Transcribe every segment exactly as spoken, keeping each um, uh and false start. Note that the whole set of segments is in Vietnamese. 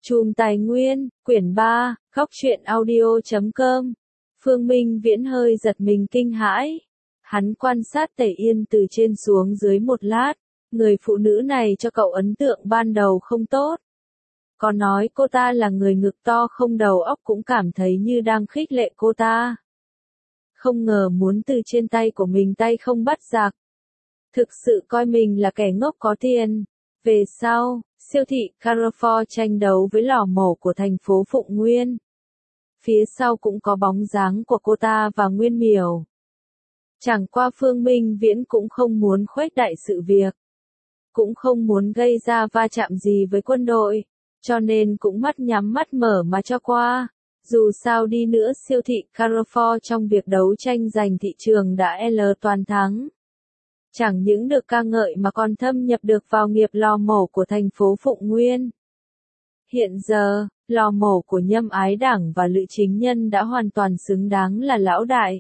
Chùm Tài Nguyên, quyển ba, góc truyện audio chấm com. Phương Minh Viễn hơi giật mình kinh hãi. Hắn quan sát Tề Yên từ trên xuống dưới một lát, người phụ nữ này cho cậu ấn tượng ban đầu không tốt. Có nói cô ta là người ngực to không đầu óc cũng cảm thấy như đang khích lệ cô ta. Không ngờ muốn từ trên tay của mình tay không bắt giặc. Thực sự coi mình là kẻ ngốc có tiền. Về sau, siêu thị Carrefour tranh đấu với lò mổ của thành phố Phụng Nguyên. Phía sau cũng có bóng dáng của cô ta và Nguyên Miểu. Chẳng qua Phương Minh Viễn cũng không muốn khuếch đại sự việc. Cũng không muốn gây ra va chạm gì với quân đội. Cho nên cũng mắt nhắm mắt mở mà cho qua. Dù sao đi nữa siêu thị Carrefour trong việc đấu tranh giành thị trường đã L toàn thắng. Chẳng những được ca ngợi mà còn thâm nhập được vào nghiệp lò mổ của thành phố Phụng Nguyên. Hiện giờ, lò mổ của Nhâm Ái Đẳng và Lữ Chính Nhân đã hoàn toàn xứng đáng là lão đại.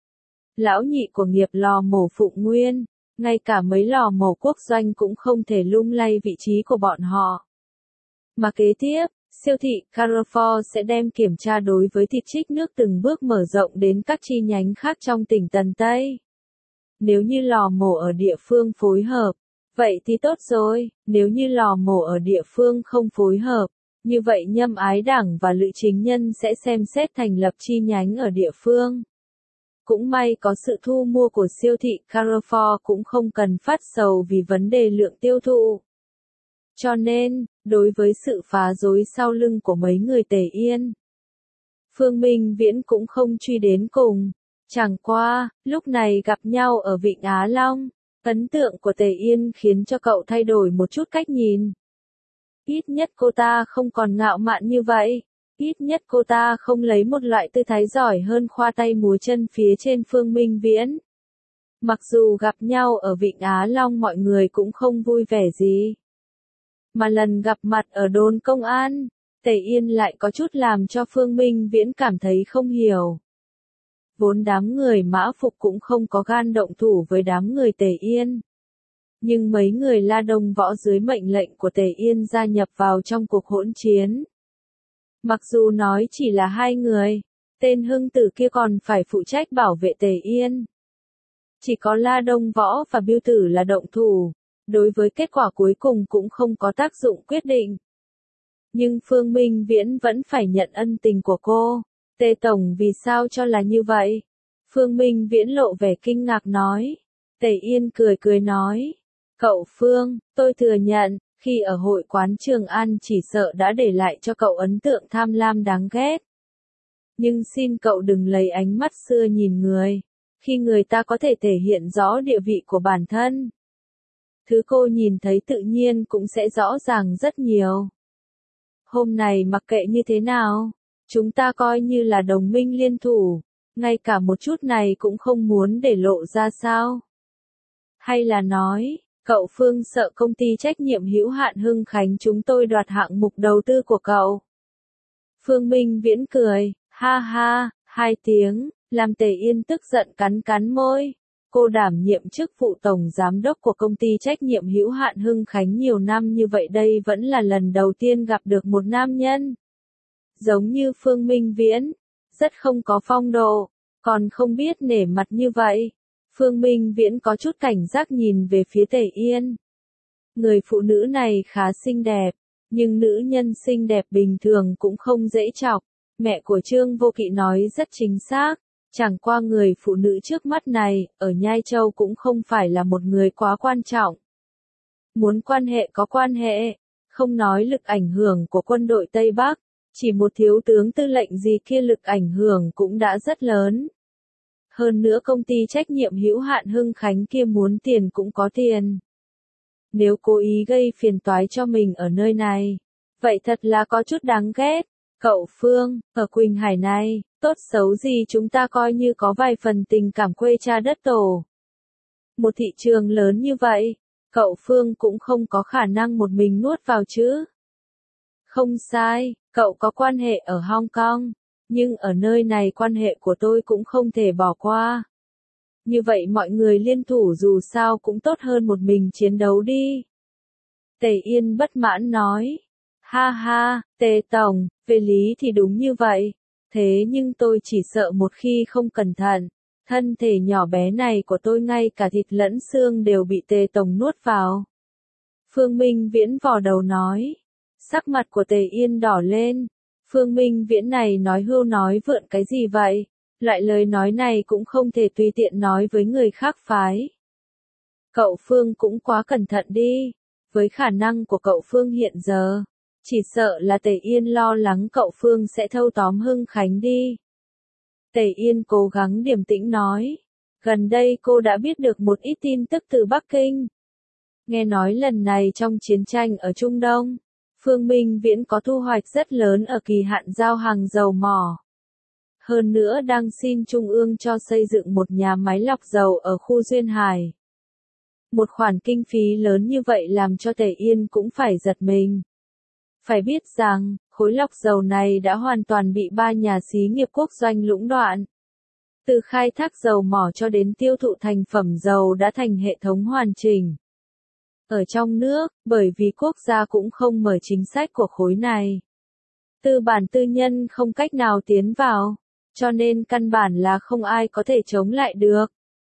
Lão nhị của nghiệp lò mổ Phụng Nguyên, ngay cả mấy lò mổ quốc doanh cũng không thể lung lay vị trí của bọn họ. Mà kế tiếp, siêu thị Carrefour sẽ đem kiểm tra đối với thịt trích nước từng bước mở rộng đến các chi nhánh khác trong tỉnh Tần Tây. Nếu như lò mổ ở địa phương phối hợp, vậy thì tốt rồi, nếu như lò mổ ở địa phương không phối hợp, như vậy Nhâm Ái Đẳng và Lữ Chính Nhân sẽ xem xét thành lập chi nhánh ở địa phương. Cũng may có sự thu mua của siêu thị Carrefour cũng không cần phát sầu vì vấn đề lượng tiêu thụ. Cho nên, đối với sự phá rối sau lưng của mấy người Tề Yên, Phương Minh Viễn cũng không truy đến cùng. Chẳng qua, lúc này gặp nhau ở Vịnh Á Long, ấn tượng của Tề Yên khiến cho cậu thay đổi một chút cách nhìn. Ít nhất cô ta không còn ngạo mạn như vậy, ít nhất cô ta không lấy một loại tư thái giỏi hơn khoa tay múa chân phía trên Phương Minh Viễn. Mặc dù gặp nhau ở Vịnh Á Long mọi người cũng không vui vẻ gì. Mà lần gặp mặt ở đồn công an, Tề Yên lại có chút làm cho Phương Minh Viễn cảm thấy không hiểu. Vốn đám người Mã Phục cũng không có gan động thủ với đám người Tề Yên. Nhưng mấy người La Đông Võ dưới mệnh lệnh của Tề Yên gia nhập vào trong cuộc hỗn chiến. Mặc dù nói chỉ là hai người, tên Hưng Tử kia còn phải phụ trách bảo vệ Tề Yên. Chỉ có La Đông Võ và Bưu Tử là động thủ, đối với kết quả cuối cùng cũng không có tác dụng quyết định. Nhưng Phương Minh Viễn vẫn phải nhận ân tình của cô. Tề Tổng vì sao cho là như vậy? Phương Minh Viễn lộ vẻ kinh ngạc nói. Tề Yên cười cười nói. Cậu Phương, tôi thừa nhận, khi ở hội quán Trường An chỉ sợ đã để lại cho cậu ấn tượng tham lam đáng ghét. Nhưng xin cậu đừng lấy ánh mắt xưa nhìn người, khi người ta có thể thể hiện rõ địa vị của bản thân. Thứ cô nhìn thấy tự nhiên cũng sẽ rõ ràng rất nhiều. Hôm này mặc kệ như thế nào, chúng ta coi như là đồng minh liên thủ, ngay cả một chút này cũng không muốn để lộ ra sao? Hay là nói, cậu Phương sợ công ty trách nhiệm hữu hạn Hưng Khánh chúng tôi đoạt hạng mục đầu tư của cậu? Phương Minh Viễn cười, ha ha, hai tiếng, làm Tề Yên tức giận cắn cắn môi. Cô đảm nhiệm chức vụ tổng giám đốc của công ty trách nhiệm hữu hạn Hưng Khánh nhiều năm như vậy đây vẫn là lần đầu tiên gặp được một nam nhân. Giống như Phương Minh Viễn, rất không có phong độ, còn không biết nể mặt như vậy. Phương Minh Viễn có chút cảnh giác nhìn về phía Tề Yên. Người phụ nữ này khá xinh đẹp, nhưng nữ nhân xinh đẹp bình thường cũng không dễ chọc. Mẹ của Trương Vô Kỵ nói rất chính xác. Chẳng qua người phụ nữ trước mắt này, ở Nhai Châu cũng không phải là một người quá quan trọng. Muốn quan hệ có quan hệ, không nói lực ảnh hưởng của quân đội Tây Bắc, chỉ một thiếu tướng tư lệnh gì kia lực ảnh hưởng cũng đã rất lớn. Hơn nữa công ty trách nhiệm hữu hạn Hưng Khánh kia muốn tiền cũng có tiền. Nếu cố ý gây phiền toái cho mình ở nơi này, vậy thật là có chút đáng ghét. Cậu Phương, ở Quỳnh Hải này, tốt xấu gì chúng ta coi như có vài phần tình cảm quê cha đất tổ. Một thị trường lớn như vậy, cậu Phương cũng không có khả năng một mình nuốt vào chứ. Không sai, cậu có quan hệ ở Hong Kong, nhưng ở nơi này quan hệ của tôi cũng không thể bỏ qua. Như vậy mọi người liên thủ dù sao cũng tốt hơn một mình chiến đấu đi. Tề Yên bất mãn nói. Ha ha, Tề Tổng, về lý thì đúng như vậy. Thế nhưng tôi chỉ sợ một khi không cẩn thận, thân thể nhỏ bé này của tôi ngay cả thịt lẫn xương đều bị Tề Tổng nuốt vào. Phương Minh Viễn vò đầu nói. Sắc mặt của Tề Yên đỏ lên. Phương Minh Viễn này nói hưu nói vượn cái gì vậy? Loại lời nói này cũng không thể tùy tiện nói với người khác phái. Cậu Phương cũng quá cẩn thận đi. Với khả năng của cậu Phương hiện giờ, chỉ sợ là Tề Yên lo lắng cậu Phương sẽ thâu tóm Hưng Khánh đi. Tề Yên cố gắng điềm tĩnh nói. Gần đây cô đã biết được một ít tin tức từ Bắc Kinh. Nghe nói lần này trong chiến tranh ở Trung Đông, Phương Minh Viễn có thu hoạch rất lớn ở kỳ hạn giao hàng dầu mỏ. Hơn nữa đang xin Trung ương cho xây dựng một nhà máy lọc dầu ở khu Duyên Hải. Một khoản kinh phí lớn như vậy làm cho Tề Yên cũng phải giật mình. Phải biết rằng, khối lọc dầu này đã hoàn toàn bị ba nhà xí nghiệp quốc doanh lũng đoạn. Từ khai thác dầu mỏ cho đến tiêu thụ thành phẩm dầu đã thành hệ thống hoàn chỉnh. Ở trong nước, bởi vì quốc gia cũng không mở chính sách của khối này. Tư bản tư nhân không cách nào tiến vào, cho nên căn bản là không ai có thể chống lại được.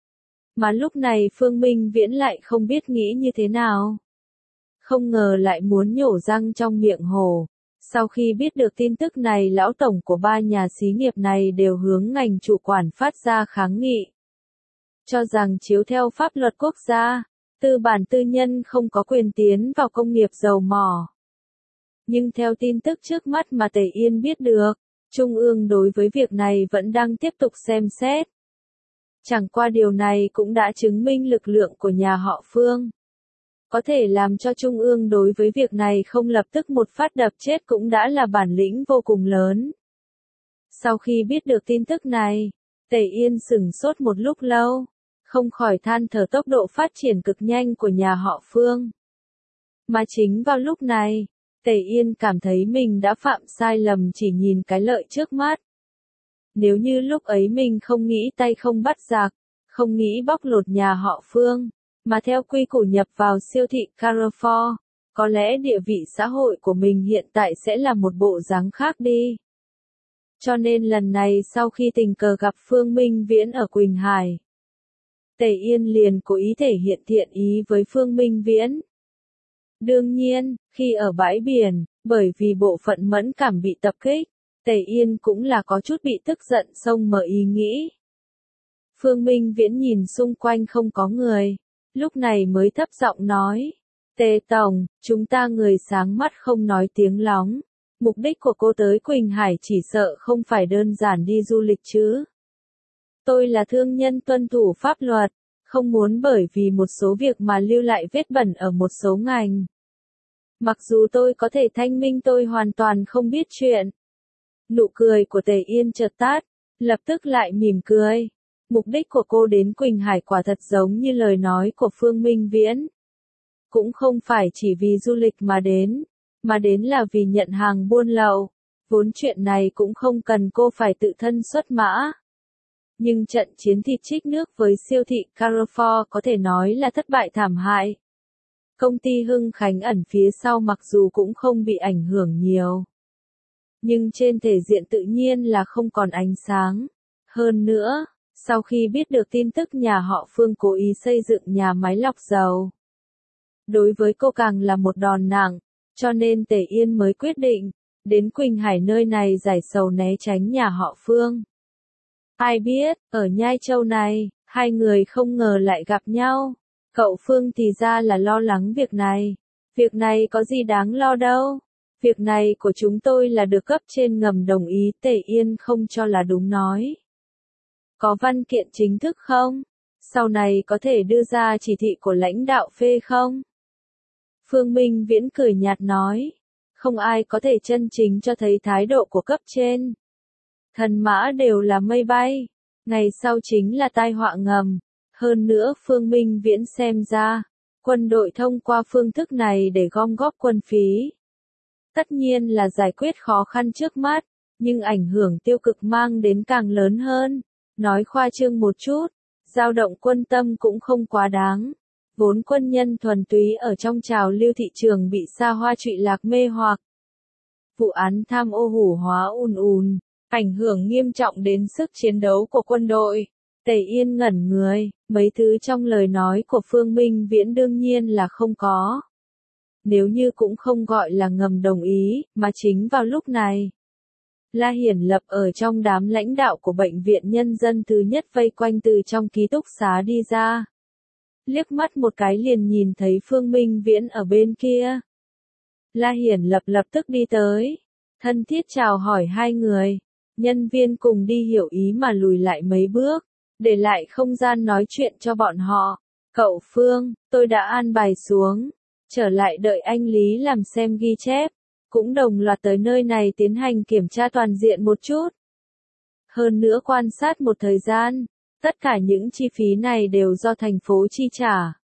Mà lúc này Phương Minh Viễn lại không biết nghĩ như thế nào. Không ngờ lại muốn nhổ răng trong miệng hổ. Sau khi biết được tin tức này, lão tổng của ba nhà xí nghiệp này đều hướng ngành chủ quản phát ra kháng nghị. Cho rằng chiếu theo pháp luật quốc gia, tư bản tư nhân không có quyền tiến vào công nghiệp dầu mỏ. Nhưng theo tin tức trước mắt mà Tề Yên biết được, Trung ương đối với việc này vẫn đang tiếp tục xem xét. Chẳng qua điều này cũng đã chứng minh lực lượng của nhà họ Phương. Có thể làm cho Trung ương đối với việc này không lập tức một phát đập chết cũng đã là bản lĩnh vô cùng lớn. Sau khi biết được tin tức này, Tề Yên sửng sốt một lúc lâu, không khỏi than thở tốc độ phát triển cực nhanh của nhà họ Phương. Mà chính vào lúc này, Tề Yên cảm thấy mình đã phạm sai lầm chỉ nhìn cái lợi trước mắt. Nếu như lúc ấy mình không nghĩ tay không bắt giặc, không nghĩ bóc lột nhà họ Phương, mà theo quy củ nhập vào siêu thị Carrefour, có lẽ địa vị xã hội của mình hiện tại sẽ là một bộ dáng khác đi. Cho nên lần này sau khi tình cờ gặp Phương Minh Viễn ở Quỳnh Hải, Tề Yên liền cố ý thể hiện thiện ý với Phương Minh Viễn. Đương nhiên, khi ở bãi biển, bởi vì bộ phận mẫn cảm bị tập kích, Tề Yên cũng là có chút bị tức giận xông mở ý nghĩ. Phương Minh Viễn nhìn xung quanh không có người, lúc này mới thấp giọng nói. Tề Tổng, chúng ta người sáng mắt không nói tiếng lóng. Mục đích của cô tới Quỳnh Hải chỉ sợ không phải đơn giản đi du lịch chứ. Tôi là thương nhân tuân thủ pháp luật, không muốn bởi vì một số việc mà lưu lại vết bẩn ở một số ngành. Mặc dù tôi có thể thanh minh tôi hoàn toàn không biết chuyện. Nụ cười của Tề Yên chợt tắt, lập tức lại mỉm cười. Mục đích của cô đến Quỳnh Hải quả thật giống như lời nói của Phương Minh Viễn. Cũng không phải chỉ vì du lịch mà đến, mà đến là vì nhận hàng buôn lậu. Vốn chuyện này cũng không cần cô phải tự thân xuất mã. Nhưng trận chiến thịt trích nước với siêu thị Carrefour có thể nói là thất bại thảm hại. Công ty Hưng Khánh ẩn phía sau mặc dù cũng không bị ảnh hưởng nhiều, nhưng trên thể diện tự nhiên là không còn ánh sáng. Hơn nữa, sau khi biết được tin tức nhà họ Phương cố ý xây dựng nhà máy lọc dầu, đối với cô càng là một đòn nặng, cho nên Tề Yên mới quyết định đến Quỳnh Hải nơi này giải sầu né tránh nhà họ Phương. Ai biết, ở Nhai Châu này, hai người không ngờ lại gặp nhau. Cậu Phương thì ra là lo lắng việc này. Việc này có gì đáng lo đâu. Việc này của chúng tôi là được cấp trên ngầm đồng ý. Tề Yên không cho là đúng nói. Có văn kiện chính thức không? Sau này có thể đưa ra chỉ thị của lãnh đạo phê không? Phương Minh Viễn cười nhạt nói. Không ai có thể chân chính cho thấy thái độ của cấp trên. Thần mã đều là mây bay. Ngày sau chính là tai họa ngầm. Hơn nữa Phương Minh Viễn xem ra, quân đội thông qua phương thức này để gom góp quân phí. Tất nhiên là giải quyết khó khăn trước mắt, nhưng ảnh hưởng tiêu cực mang đến càng lớn hơn. Nói khoa trương một chút, dao động quân tâm cũng không quá đáng. Vốn quân nhân thuần túy ở trong trào lưu thị trường bị xa hoa trụy lạc mê hoặc. vụ án tham ô hủ hóa ùn ùn, ảnh hưởng nghiêm trọng đến sức chiến đấu của quân đội. Tề Yên ngẩn người, mấy thứ trong lời nói của Phương Minh Viễn đương nhiên là không có. Nếu như cũng không gọi là ngầm đồng ý, mà chính vào lúc này. La Hiển Lập ở trong đám lãnh đạo của Bệnh viện Nhân dân thứ nhất vây quanh từ trong ký túc xá đi ra. Liếc mắt một cái liền nhìn thấy Phương Minh Viễn ở bên kia. La Hiển Lập lập tức đi tới, thân thiết chào hỏi hai người. Nhân viên cùng đi hiểu ý mà lùi lại mấy bước, để lại không gian nói chuyện cho bọn họ. Cậu Phương, tôi đã an bài xuống, trở lại đợi anh Lý làm xem ghi chép, cũng đồng loạt tới nơi này tiến hành kiểm tra toàn diện một chút. Hơn nữa quan sát một thời gian, tất cả những chi phí này đều do thành phố chi trả.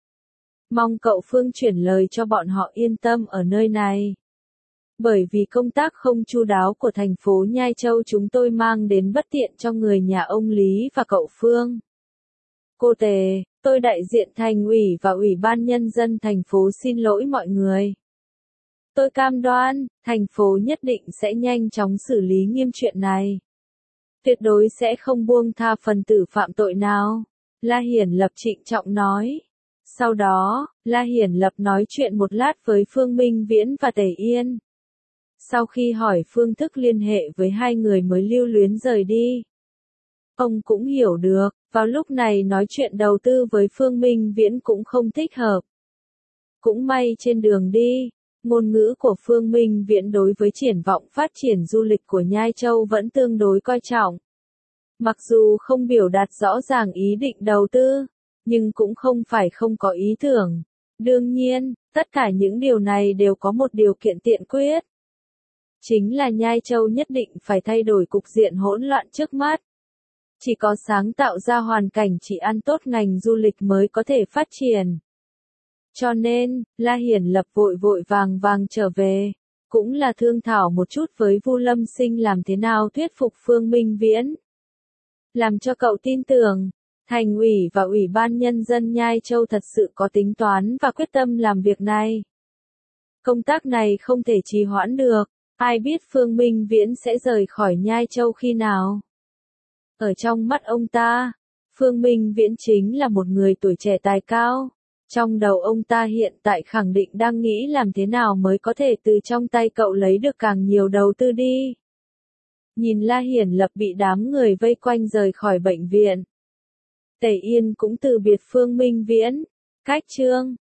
Mong cậu Phương chuyển lời cho bọn họ yên tâm ở nơi này. Bởi vì công tác không chu đáo của thành phố Nhai Châu chúng tôi mang đến bất tiện cho người nhà ông Lý và cậu Phương. Cô Tề, tôi đại diện thành ủy và ủy ban nhân dân thành phố xin lỗi mọi người. Tôi cam đoan, thành phố nhất định sẽ nhanh chóng xử lý nghiêm chuyện này. Tuyệt đối sẽ không buông tha phần tử phạm tội nào. La Hiển Lập trịnh trọng nói. Sau đó, La Hiển Lập nói chuyện một lát với Phương Minh Viễn và Tề Yên. Sau khi hỏi phương thức liên hệ với hai người mới lưu luyến rời đi. Ông cũng hiểu được, vào lúc này nói chuyện đầu tư với Phương Minh Viễn cũng không thích hợp. Cũng may trên đường đi, ngôn ngữ của Phương Minh Viễn đối với triển vọng phát triển du lịch của Nhai Châu vẫn tương đối coi trọng. Mặc dù không biểu đạt rõ ràng ý định đầu tư, nhưng cũng không phải không có ý tưởng. Đương nhiên, tất cả những điều này đều có một điều kiện tiện quyết. Chính là Nhai Châu nhất định phải thay đổi cục diện hỗn loạn trước mắt. Chỉ có sáng tạo ra hoàn cảnh trị an tốt ngành du lịch mới có thể phát triển. Cho nên, La Hiển Lập vội vội vàng vàng trở về, cũng là thương thảo một chút với Vu Lâm Sinh làm thế nào thuyết phục Phương Minh Viễn. Làm cho cậu tin tưởng, thành ủy và ủy ban nhân dân Nhai Châu thật sự có tính toán và quyết tâm làm việc này. Công tác này không thể trì hoãn được, ai biết Phương Minh Viễn sẽ rời khỏi Nhai Châu khi nào. Ở trong mắt ông ta, Phương Minh Viễn chính là một người tuổi trẻ tài cao. Trong đầu ông ta hiện tại khẳng định đang nghĩ làm thế nào mới có thể từ trong tay cậu lấy được càng nhiều đầu tư đi. Nhìn La Hiển Lập bị đám người vây quanh rời khỏi bệnh viện. Tề Yên cũng từ biệt Phương Minh Viễn. Cách chương